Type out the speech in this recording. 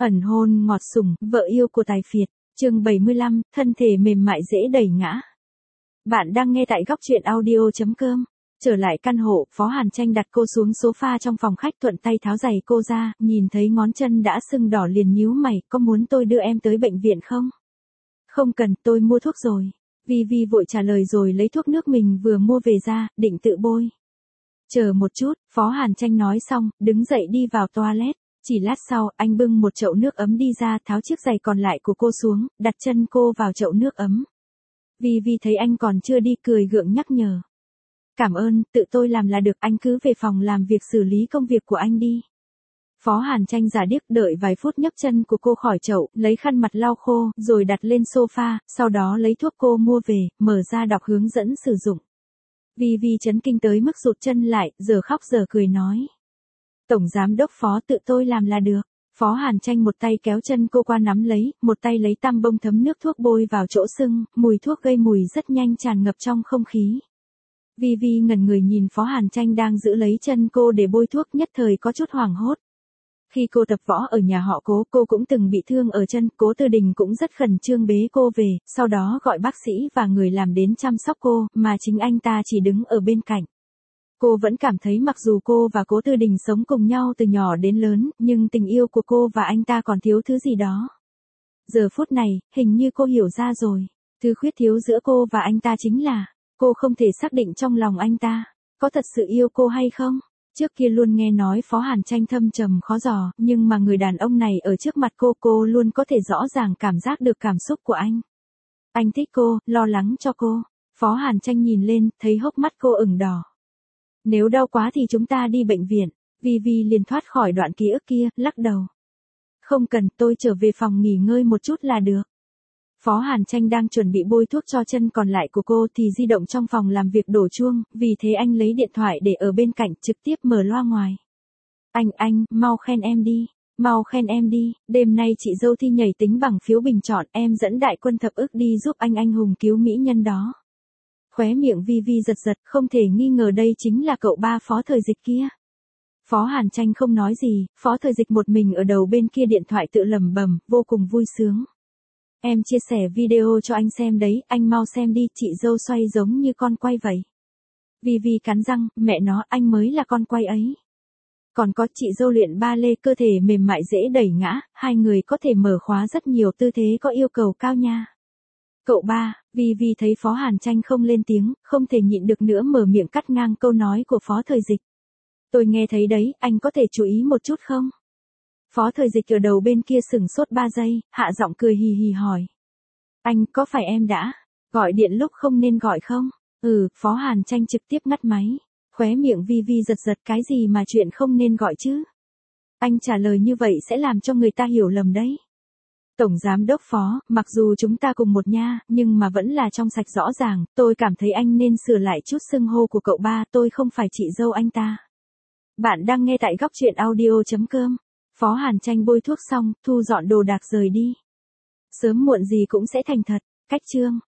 Ẩn hôn ngọt sủng, vợ yêu của tài phiệt, chương 75, thân thể mềm mại dễ đẩy ngã. Bạn đang nghe tại góc truyện audio.com. Trở lại căn hộ, Phó Hàn Tranh đặt cô xuống sofa trong phòng khách, thuận tay tháo giày cô ra, nhìn thấy ngón chân đã sưng đỏ liền nhíu mày, có muốn tôi đưa em tới bệnh viện không? Không cần, tôi mua thuốc rồi. Vi vội trả lời rồi lấy thuốc nước mình vừa mua về ra, định tự bôi. Chờ một chút, Phó Hàn Tranh nói xong, đứng dậy đi vào toilet. Chỉ lát sau, anh bưng một chậu nước ấm đi ra, tháo chiếc giày còn lại của cô xuống, đặt chân cô vào chậu nước ấm. Vi thấy anh còn chưa đi, cười gượng nhắc nhở. Cảm ơn, tự tôi làm là được, anh cứ về phòng làm việc xử lý công việc của anh đi. Phó Hàn Tranh giả điếc đợi vài phút, nhấc chân của cô khỏi chậu, lấy khăn mặt lau khô, rồi đặt lên sofa, sau đó lấy thuốc cô mua về, mở ra đọc hướng dẫn sử dụng. Vi chấn kinh tới mức rụt chân lại, giờ khóc giờ cười nói. Tổng giám đốc Phó, tự tôi làm là được. Phó Hàn Tranh một tay kéo chân cô qua nắm lấy, một tay lấy tăm bông thấm nước thuốc bôi vào chỗ sưng, mùi thuốc gây mùi rất nhanh tràn ngập trong không khí. Vi ngẩn người nhìn Phó Hàn Tranh đang giữ lấy chân cô để bôi thuốc, nhất thời có chút hoảng hốt. Khi cô tập võ ở nhà họ Cố, cô cũng từng bị thương ở chân, Cố Tư Đình cũng rất khẩn trương bế cô về, sau đó gọi bác sĩ và người làm đến chăm sóc cô, mà chính anh ta chỉ đứng ở bên cạnh. Cô vẫn cảm thấy mặc dù cô và Cố Tư Đình sống cùng nhau từ nhỏ đến lớn, nhưng tình yêu của cô và anh ta còn thiếu thứ gì đó. Giờ phút này, hình như cô hiểu ra rồi. Thứ khuyết thiếu giữa cô và anh ta chính là, cô không thể xác định trong lòng anh ta có thật sự yêu cô hay không. Trước kia luôn nghe nói Phó Hàn Tranh thâm trầm khó dò, nhưng mà người đàn ông này ở trước mặt cô luôn có thể rõ ràng cảm giác được cảm xúc của anh. Anh thích cô, lo lắng cho cô. Phó Hàn Tranh nhìn lên, thấy hốc mắt cô ửng đỏ. Nếu đau quá thì chúng ta đi bệnh viện. Vi liền thoát khỏi đoạn ký ức kia, lắc đầu. Không cần, tôi trở về phòng nghỉ ngơi một chút là được. Phó Hàn Tranh đang chuẩn bị bôi thuốc cho chân còn lại của cô thì di động trong phòng làm việc đổ chuông, vì thế anh lấy điện thoại để ở bên cạnh, trực tiếp mở loa ngoài. Anh, mau khen em đi. Mau khen em đi, đêm nay chị dâu thi nhảy tính bằng phiếu bình chọn, em dẫn đại quân thập ức đi giúp anh hùng cứu mỹ nhân đó. Khóe miệng Vi giật, không thể nghi ngờ đây chính là cậu ba Phó Thời Dịch kia. Phó Hàn Tranh không nói gì, Phó Thời Dịch một mình ở đầu bên kia điện thoại tự lẩm bẩm, vô cùng vui sướng. Em chia sẻ video cho anh xem đấy, anh mau xem đi, chị dâu xoay giống như con quay vậy. Vi cắn răng, mẹ nó, anh mới là con quay ấy. Còn có chị dâu luyện ba lê, cơ thể mềm mại dễ đẩy ngã, hai người có thể mở khóa rất nhiều tư thế có yêu cầu cao nha. Cậu ba, Vi thấy Phó Hàn Tranh không lên tiếng, không thể nhịn được nữa mở miệng cắt ngang câu nói của Phó Thời Dịch. Tôi nghe thấy đấy, anh có thể chú ý một chút không? Phó Thời Dịch ở đầu bên kia sửng sốt 3 giây, hạ giọng cười hì hỏi. Anh, có phải em đã gọi điện lúc không nên gọi không? Phó Hàn Tranh trực tiếp ngắt máy. Khóe miệng Vi giật, cái gì mà chuyện không nên gọi chứ? Anh trả lời như vậy sẽ làm cho người ta hiểu lầm đấy. Tổng giám đốc Phó, mặc dù chúng ta cùng một nha, nhưng mà vẫn là trong sạch rõ ràng, tôi cảm thấy anh nên sửa lại chút xưng hô của cậu ba, tôi không phải chị dâu anh ta. Bạn đang nghe tại góc truyện audio.com. Phó Hàn Tranh bôi thuốc xong, thu dọn đồ đạc rời đi. Sớm muộn gì cũng sẽ thành thật. Cách chương